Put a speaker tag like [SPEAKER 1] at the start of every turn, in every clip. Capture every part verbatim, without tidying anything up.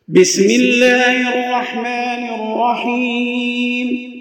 [SPEAKER 1] بسم الله الرحمن الرحيم.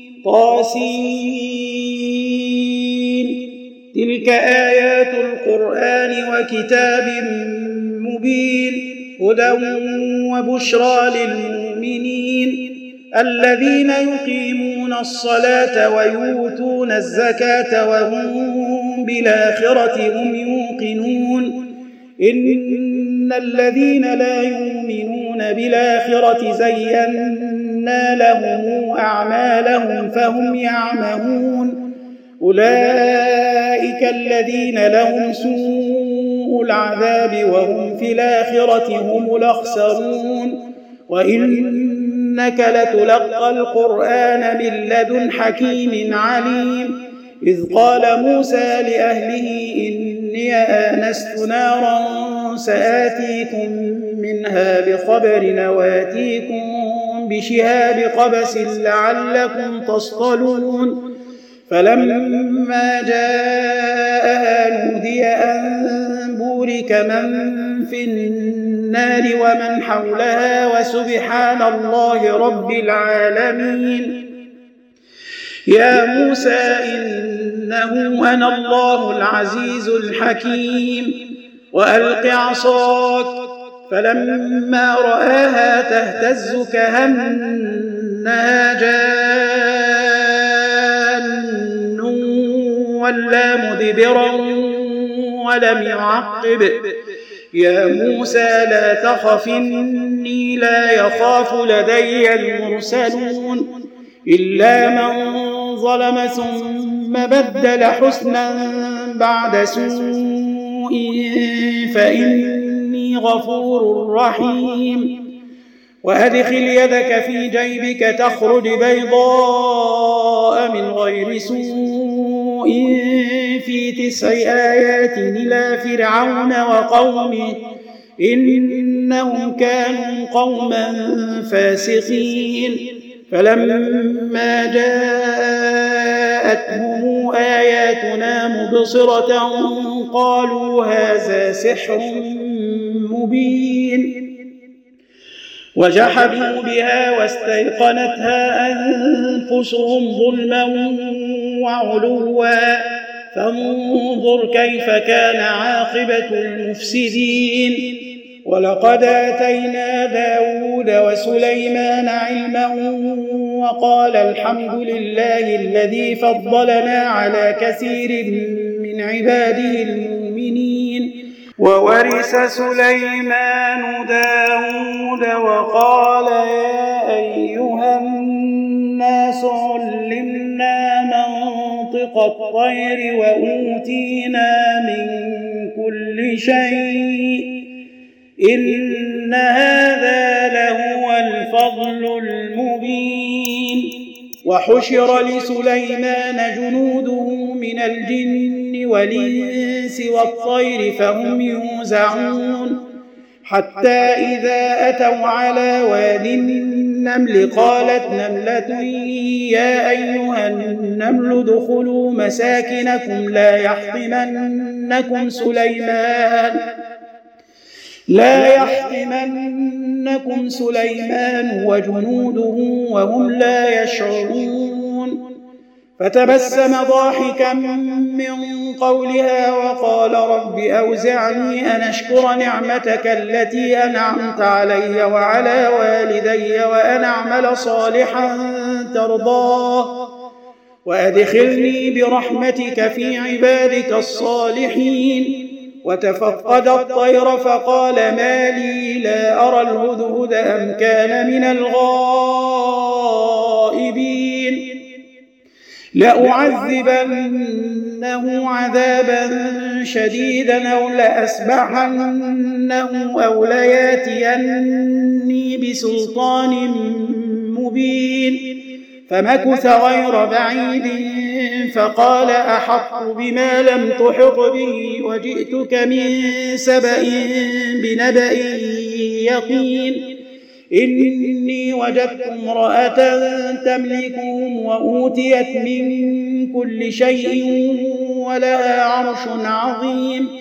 [SPEAKER 1] طاسين. تلك آيات القرآن وكتاب مبين، هدى وبشرى للمؤمنين الذين يقيمون الصلاة ويؤتون الزكاة وهم بالآخرة هم يوقنون. إن الذين لا يؤمنون بالآخرة زينا لهم أعمالهم فهم يعمهون. أولئك الذين لهم سوء العذاب وهم في الآخرة هم الأخسرون. وإنك لتلقى القرآن من لدن حكيم عليم. إذ قال موسى لأهله إني آنست نارا سآتيكم منها بخبر وآتيكم بشهاب قبس لعلكم تصطلون. فلما جاءها نودي أن بورك من في النار ومن حولها وسبحان الله رب العالمين. يا موسى إنه أنا الله العزيز الحكيم. وألق عصاك، فلما رآها تهتز كأنها جان ولا مدبرا ولم يعقب. يا موسى لا تخف إني لا يخاف لدي المرسلون. إلا من ظلم ثم بدل حسنا بعد سوء فإني غفور رحيم. وأدخل يدك في جيبك تخرج بيضاء من غير سوء في تسع آيات إلى فرعون وقومه إنهم كانوا قوما فاسقين. فلما جاءتهم آياتنا مبصرة قالوا هذا سحر مبين. وجحدوا بها واستيقنتها أنفسهم ظلما وعلوا فانظر كيف كان عاقبة المفسدين. ولقد آتينا داود وسليمان علما وقال الحمد لله الذي فضلنا على كثير من عباده المؤمنين. وورث سليمان داود وقال يا أيها الناس علمنا منطق الطير وأوتينا من كل شيء إن هذا لهو الفضل المبين. وحشر لسليمان جنوده من الجن والإنس والطير فهم يوزعون. حتى إذا أتوا على واد النمل قالت نملة يا أيها النمل ادخلوا مساكنكم لا يحطمنكم سليمان لا يحطمنكم سليمان وجنوده وهم لا يشعرون. فتبسم ضاحكا من قولها وقال رب أوزعني أن أشكر نعمتك التي أنعمت علي وعلى والدي وأن أعمل صالحا ترضاه وأدخلني برحمتك في عبادك الصالحين. وتفقد الطير فقال ما لي لا أرى الهدهد أم كان من الغائبين. لأعذبنه عذابا شديدا أو لأسبحنه أو لياتيني بسلطان مبين. فمكث غير بعيد فقال أحط بما لم تحط به وجئتك من سبأ بنبأ يقين. إني وجدت امرأة تملكهم وأوتيت من كل شيء ولها عرش عظيم.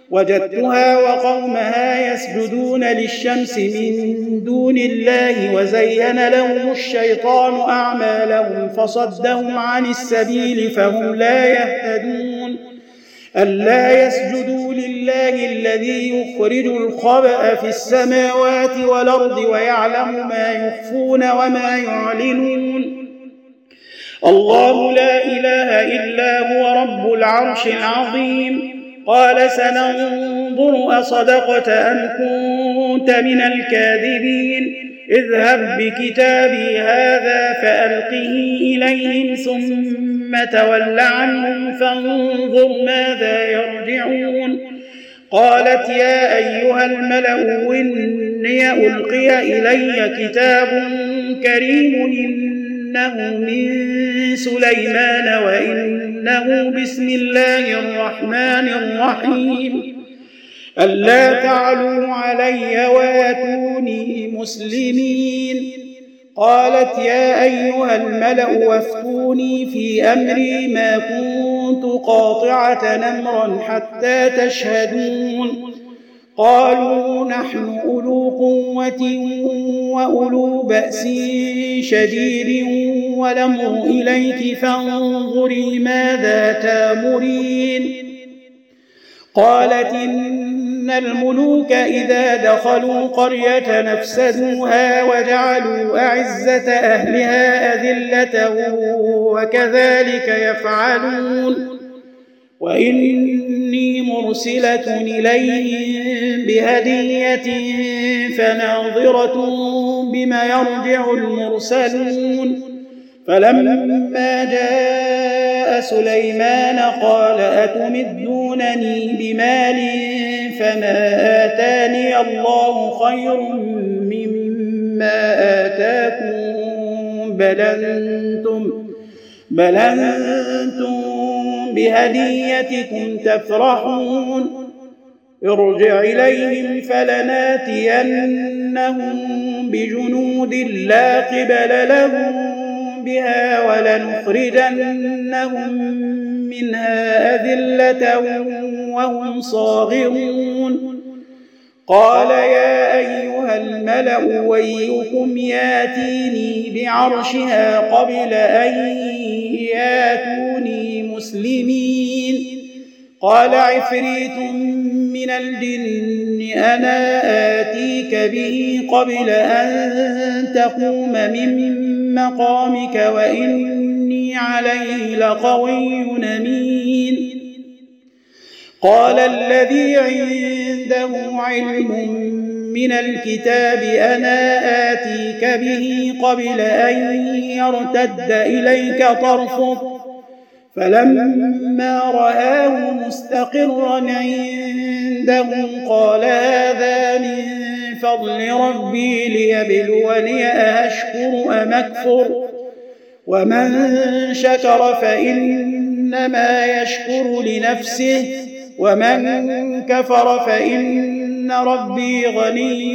[SPEAKER 1] وجدتها وقومها يسجدون للشمس من دون الله وزين لهم الشيطان أعمالهم فصدهم عن السبيل فهم لا يهتدون ألا يسجدوا لله الذي يخرج الخبأ في السماوات والأرض ويعلم ما يخفون وما يعلنون الله لا إله إلا هو رب العرش العظيم قال سننظر أصدقت أم كنت من الكاذبين اذهب بكتابي هذا فألقه إليهم ثم تول عنهم فانظر ماذا يرجعون قالت يا أيها الملأ إني ألقي إلي كتاب كريم إنه من سليمان وإنه بسم الله الرحمن الرحيم ألا تعلوا علي واتوني مسلمين قالت يا أيها الملأ وافتوني في أمري ما كنت قاطعة أمرا حتى تشهدون قالوا نحن أولو قوة وأولو بأس شديد والأمر إليك فانظري ماذا تامرين قالت إن الملوك إذا دخلوا قرية نفسدوها وجعلوا أعزة أهلها أذلة وكذلك يفعلون وإني مرسلة إليهم بهدية فناظرة بما يرجع المرسلون فلما جاء سليمان قال أتمدونني بمال فما آتاني الله خير مما آتاكم بل أنتم بل أنتم بهديتكم تفرحون ارجع إليهم فلناتينهم بجنود لا قبل لهم بها ولنخرجنهم منها أذلة وهم صاغرون قال يا أيها الملأ ويكم ياتيني بعرشها قبل أن ياتوني مسلمين قال عفريت من الجن أنا آتيك به قبل أن تقوم من مقامك وإني عليه لقوي أمين قال الذي عنده علم من الكتاب أنا آتيك به قبل أن يرتد إليك طرفك فلما رآه مستقرا عنده قال هذا من فضل ربي ليبلوني أأشكر أم أكفر ومن شكر فإنما يشكر لنفسه ومن كفر فإن ربي غني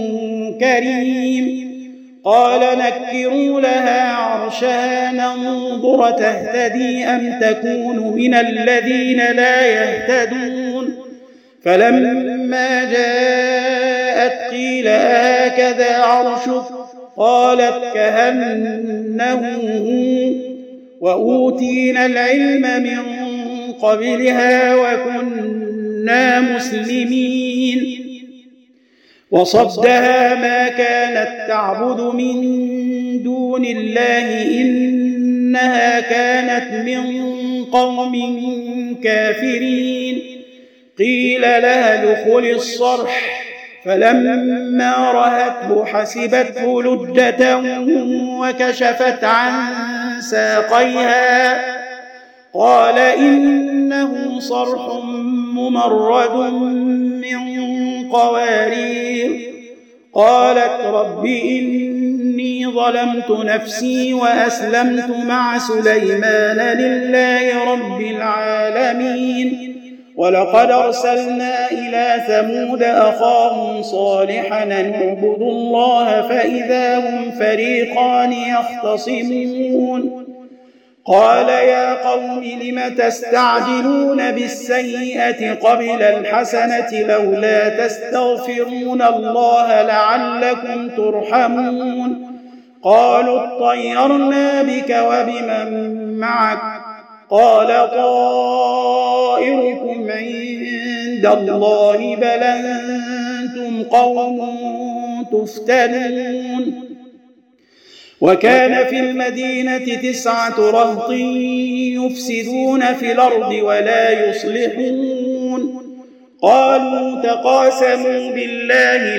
[SPEAKER 1] كريم قال نكروا لها عرشها ننظر تهتدي أم تكون من الذين لا يهتدون فلما جاءت قيل هكذا عرشك قالت كأنه وأوتينا العلم من قبلها وكنا مسلمين وصدها ما كانت تعبد من دون الله إنها كانت من قوم كافرين قيل لها ادخل الصرح فلما رأته حسبته لجة وكشفت عن ساقيها قال إنه صرح ممرد من قوارير قالت رب إني ظلمت نفسي وأسلمت مع سليمان لله رب العالمين ولقد أرسلنا إلى ثمود أخاهم صالحا أن اعبدوا الله فإذا هم فريقان يختصمون قال يا قوم لم تستعجلون بالسيئة قبل الحسنة لولا تستغفرون الله لعلكم ترحمون قالوا اطيرنا بك وبمن معك قال طائركم عند الله بل أنتم قوم تفتنون وكان في المدينة تسعة رهط يفسدون في الأرض ولا يصلحون قالوا تقاسموا بالله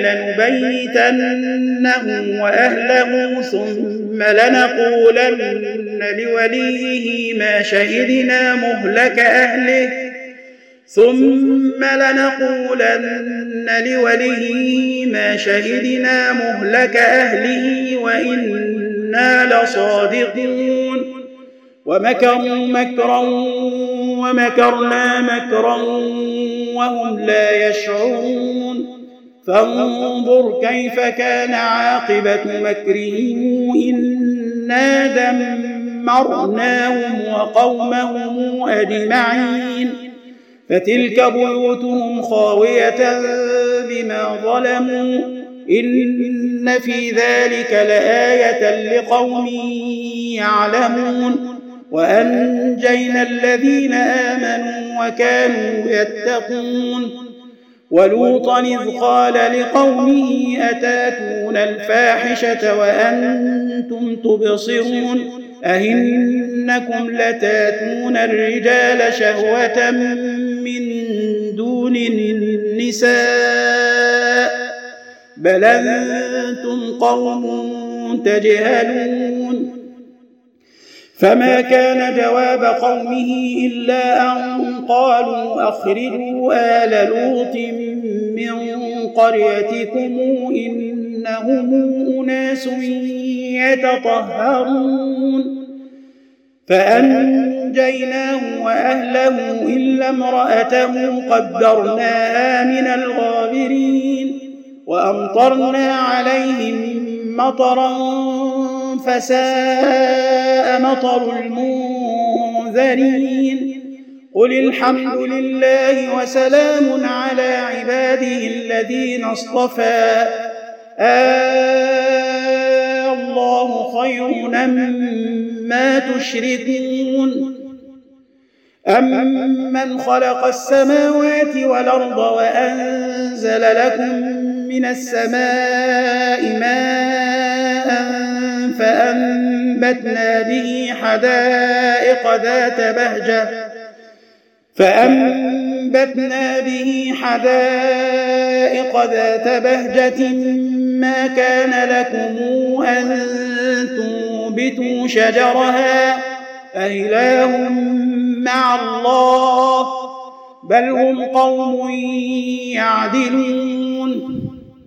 [SPEAKER 1] لنبيتنه وأهله ثم لنقولن لوليه ما شهدنا مهلك أهله ثم لنقولن لوليه ما شهدنا مهلك أهله وإنا لصادقون ومكروا مكرا ومكرنا مكرا وهم لا يشعرون فانظر كيف كان عاقبة مكرهم إنا دمرناهم وقومهم أجمعين فتلك بيوتهم خاوية بما ظلموا إن في ذلك لآية لقوم يعلمون وأنجينا الذين آمنوا وكانوا يتقون ولوطا إذ قال لقومه أتاتون الفاحشة وأنتم تبصرون أئنكم لتاتون الرجال شهوة من دون النساء بل أنتم قوم تجهلون فما كان جواب قومه إلا أن قالوا أخرجوا آل لوط من قريتكم إنهم أناس يتطهرون فأنجيناه وأهله إلا امرأته قدرناها من الغابرين وأمطرنا عليهم مطرا فساء مطر المنذرين قل الحمد لله وسلام على عباده الذين اصطفى آه الله خير أمما تشركون أمن خلق السماوات والأرض وأنزل لكم من السماء ماء فأنبتنا به حدائق ذات بهجة فأنبتنا به حدائق ذات بهجة ما كان لكم أن تنبتوا شجرها أإله مع الله بل هم قوم يعدلون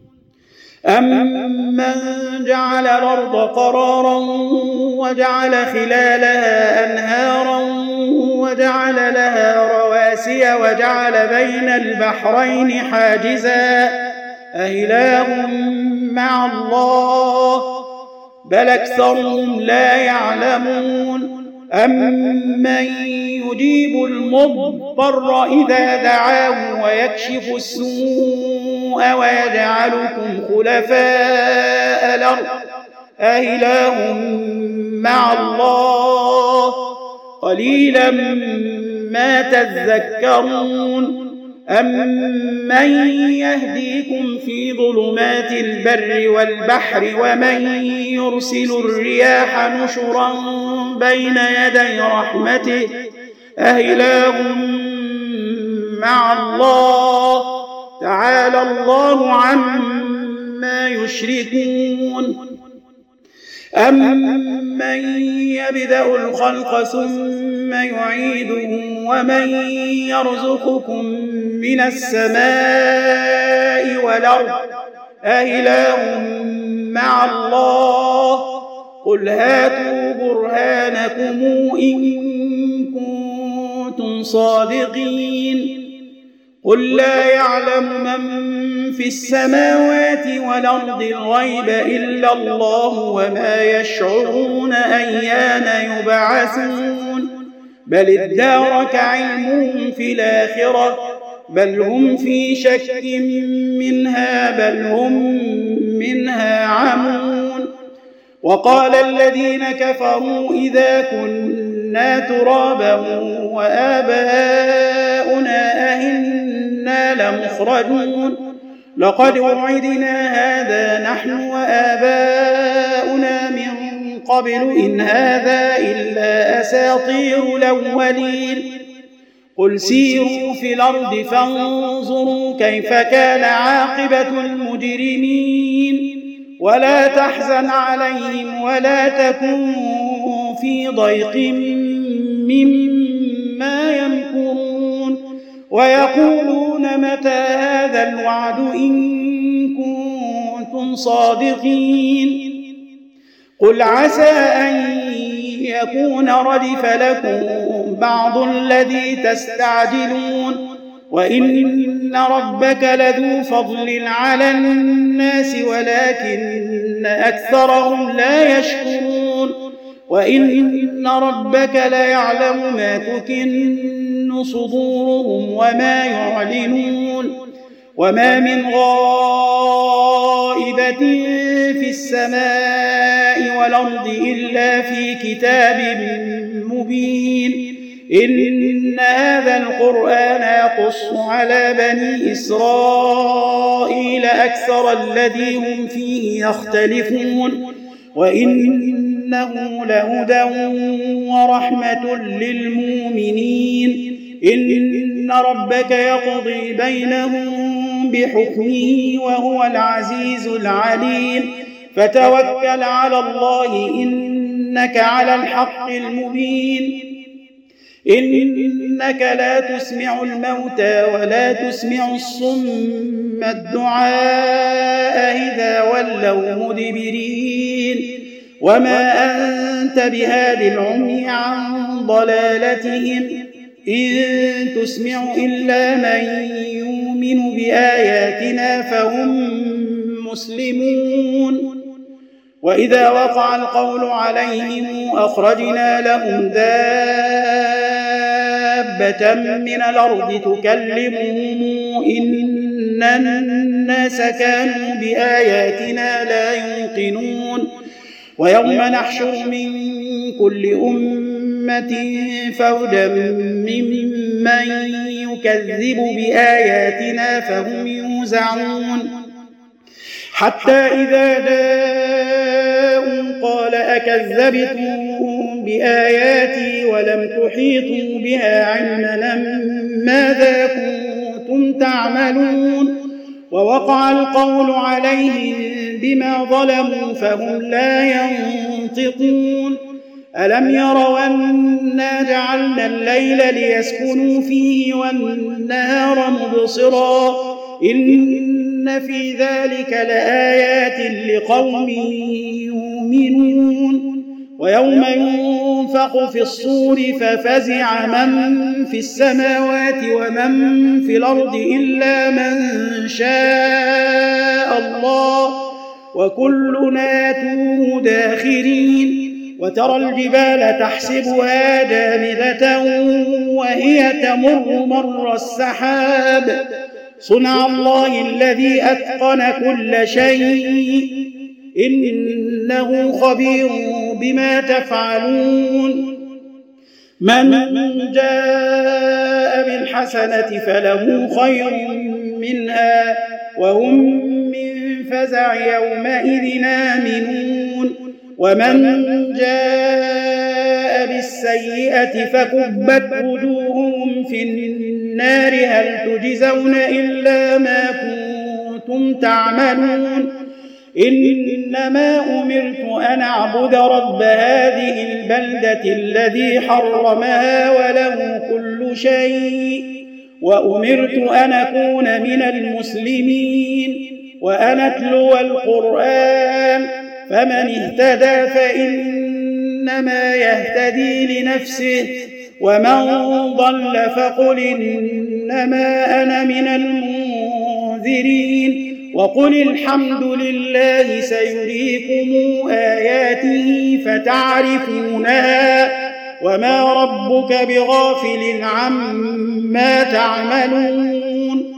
[SPEAKER 1] أمن جعل الأرض قرارا وجعل خلالها أنهارا وجعل لها رواسي وجعل بين البحرين حاجزا أإله مع الله بل أكثرهم لا يعلمون أمن يجيب المضطر إذا دعاه ويكشف السوء ويجعلكم خلفاء الأرض أإله مع الله قليلا ما تذكرون أمن يهديكم في ظلمات البر والبحر ومن يرسل الرياح نشرا بين يدي رحمته أإله مع الله تعالى الله عما يشركون أمن يبدأ الخلق ثم يعيده ومن يرزقكم من السماء والأرض أإله مع الله قل هاتوا برهانكم إن كنتم صادقين قل لا يعلم من في السماوات والأرض الغيب إلا الله وما يشعرون أيان يبعثون بل ادارك علمهم في الآخرة بل هم في شك منها بل هم منها عمون. وقال الذين كفروا إذا كنا ترابا وآباؤنا أئنا لمخرجون لقد وعدنا هذا نحن وآباؤنا من قبل إن هذا إلا أساطير الأولين. قل سيروا في الأرض فانظروا كيف كان عاقبة المجرمين ولا تحزن عليهم ولا تكن في ضيق مما يمكرون ويقولون متى هذا الوعد إن كنتم صادقين. قل عسى أن يكون ردف لكم بعض الذي تستعجلون وإن ربك لذو فضل على الناس ولكن أكثرهم لا يشكرون وإن ربك ليعلم ما تكن صدورهم وما يعلنون وما من غائبة في السماء والأرض إلا في كتاب مبين. إن هذا القرآن يقص على بني إسرائيل أكثر الذي هم فيه يختلفون وإنه لهدى ورحمة للمؤمنين. إن ربك يقضي بينهم بحكمه وهو العزيز العليم فتوكل على الله إنك على الحق المبين. إنك لا تسمع الموتى ولا تسمع الصم الدعاء إذا ولوا مدبرين وما أنت بهاد العمي عن ضلالتهم إن تسمع إلا من يؤمن بآياتنا فهم مسلمون. وإذا وقع القول عليهم أخرجنا لهم دابة من الأرض تكلمهم إن الناس كانوا بآياتنا لا يوقنون ويوم نحشر من كل أمة فوجا ممن يكذب بآياتنا فهم يوزعون حتى إذا جاءوا قال أكذبتم بآياتي ولم تحيطوا بها علما ماذا كنتم تعملون ووقع القول عليهم بما ظلموا فهم لا ينطقون. ألم يروا أنا جعلنا الليل ليسكنوا فيه والنهار مبصرا إن في ذلك لآيات لقوم يؤمنون. ويوم ينفخ في الصور ففزع من في السماوات ومن في الأرض إلا من شاء الله وكلنا يأتوه داخرين. وترى الجبال تحسبها جامدة وهي تمر مر السحاب صنع الله الذي أتقن كل شيء إنه خبير بما تفعلون. من جاء بالحسنة فله خير منها وهم من فزع يومئذ آمنون ومن جاء بالسيئة فكبت وجوههم في النار هل تجزون إلا ما كنتم تعملون. إنما أمرت أن أعبد رب هذه البلدة الذي حرمها وله كل شيء وأمرت أن أكون من المسلمين وأن أتلو القرآن فمن اهتدى فإنما يهتدي لنفسه ومن ضل فقل إنما أنا من المنذرين منذرين وقل الحمد لله سيريكم آياته فتعرفونها وما ربك بغافل عما تعملون